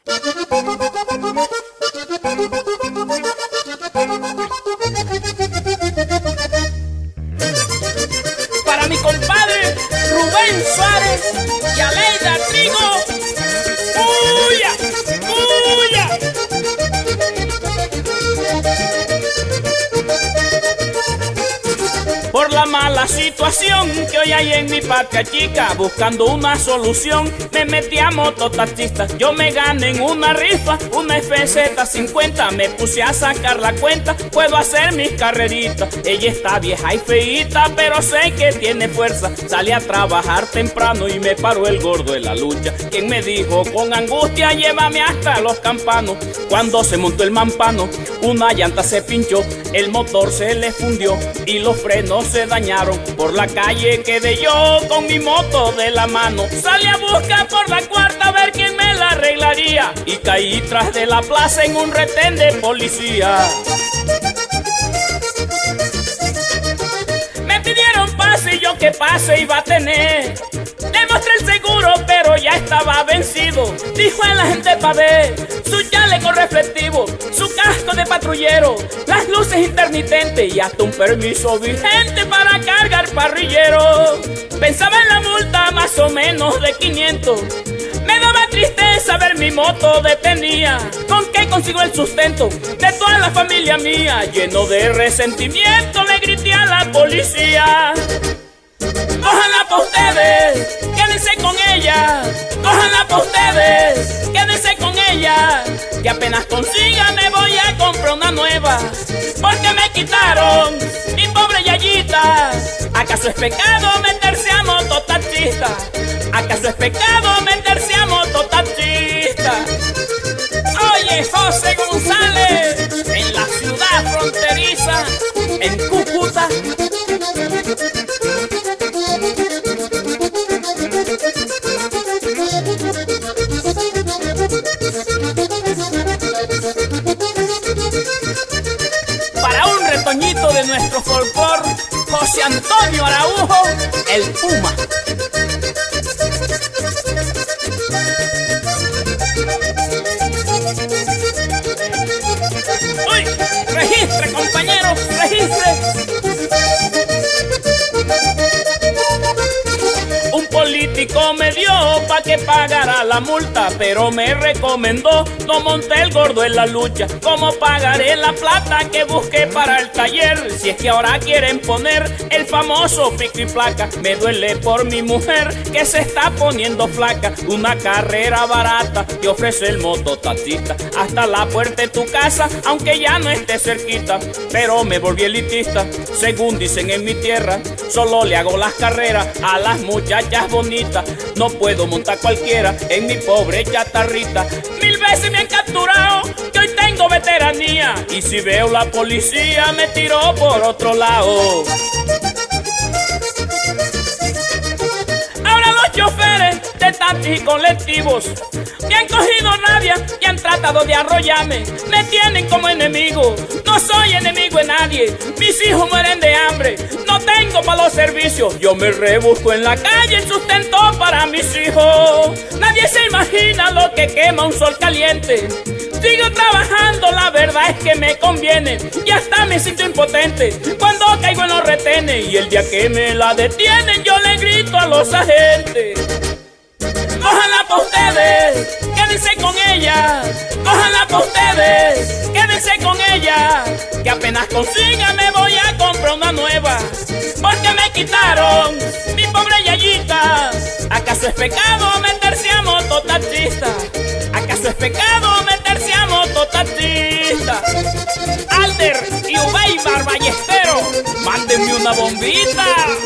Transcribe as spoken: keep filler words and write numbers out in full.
Para mi compadre Rubén Suárez y Aleida Trigo. ¡Uya! ¡Uya! Por la mala situación que hoy hay en mi patria chica, buscando una solución, me metí a mototaxista. Yo me gané en una rifa, una F Z cincuenta, me puse a sacar la cuenta, puedo hacer mis carreritas. Ella está vieja y feíta, pero sé que tiene fuerza. Salí a trabajar temprano y me paró el gordo en la lucha, quien me dijo con angustia, llévame hasta los campanos. Cuando se montó el mampano, una llanta se pinchó, el motor se le fundió y los frenos se dañaron. Por la calle quedé yo con mi moto de la mano. Salí a buscar por la cuarta a ver quién me la arreglaría, y caí tras de la plaza en un retén de policía. Me pidieron pase y yo qué pase iba a tener. Demostré el seguro pero ya estaba vencido. Dijo el agente pa' ver su chaleco reflectivo, su casco de patrullero, las luces intermitentes y hasta un permiso vigente para cargar parrillero. Pensaba en la multa más o menos de quinientos. Me daba tristeza ver mi moto detenida. ¿Con qué consigo el sustento de toda la familia mía? Lleno de resentimiento le grité a la policía. Cójanla pa' ustedes, quédense con ella. Cójanla pa' ustedes, quédense con ella, que apenas consiga me voy a comprar una nueva, porque me quitaron mi pobre yayita. ¿Acaso es pecado meterse a mototaxista? ¿Acaso es pecado meterse a mototaxista? Oye, José González, en la ciudad fronteriza, en Cúcuta. Para un retoñito de nuestro folclor, José Antonio Araujo, el Puma. ¡Uy! ¡Registre, compañeros! ¡Registre! Un político me dio pa' que pagara la multa, pero me recomendó no monté el gordo en la lucha. ¿Cómo pagaré la plata que busqué para el taller? Si es que ahora quieren poner el famoso pico y placa. Me duele por mi mujer que se está poniendo flaca. Una carrera barata que ofrece el mototaxista hasta la puerta de tu casa, aunque ya no esté cerquita. Pero me volví elitista, según dicen en mi tierra. Solo le hago las carreras a las muchachas bonitas. No puedo montar cualquiera en mi pobre chatarrita. Mil veces me han capturado, que hoy tengo veteranía, y si veo la policía me tiro por otro lado. Ahora los choferes de taxis y colectivos me han cogido rabia y han tratado de arrollarme. Me tienen como enemigo, no soy enemigo de nadie. Mis hijos mueren de hambre, no tengo para los servicios. Yo me rebusco en la calle en sustento para mis hijos. Nadie se imagina lo que quema un sol caliente. Sigo trabajando, la verdad es que me conviene, y hasta me siento impotente cuando caigo en los retenes. Y el día que me la detienen yo le grito a los agentes. Cójanla pa' ustedes, quédense con ella. Cójanla pa' ustedes, quédense con ella, que apenas consiga me voy a comprar una nueva, porque me quitaron mi pobre yayita. ¿Acaso es pecado meterse a mototaxista? ¿Acaso es pecado meterse a mototaxista? Alder y Ubeybar Ballesteros, mándenme una bombita.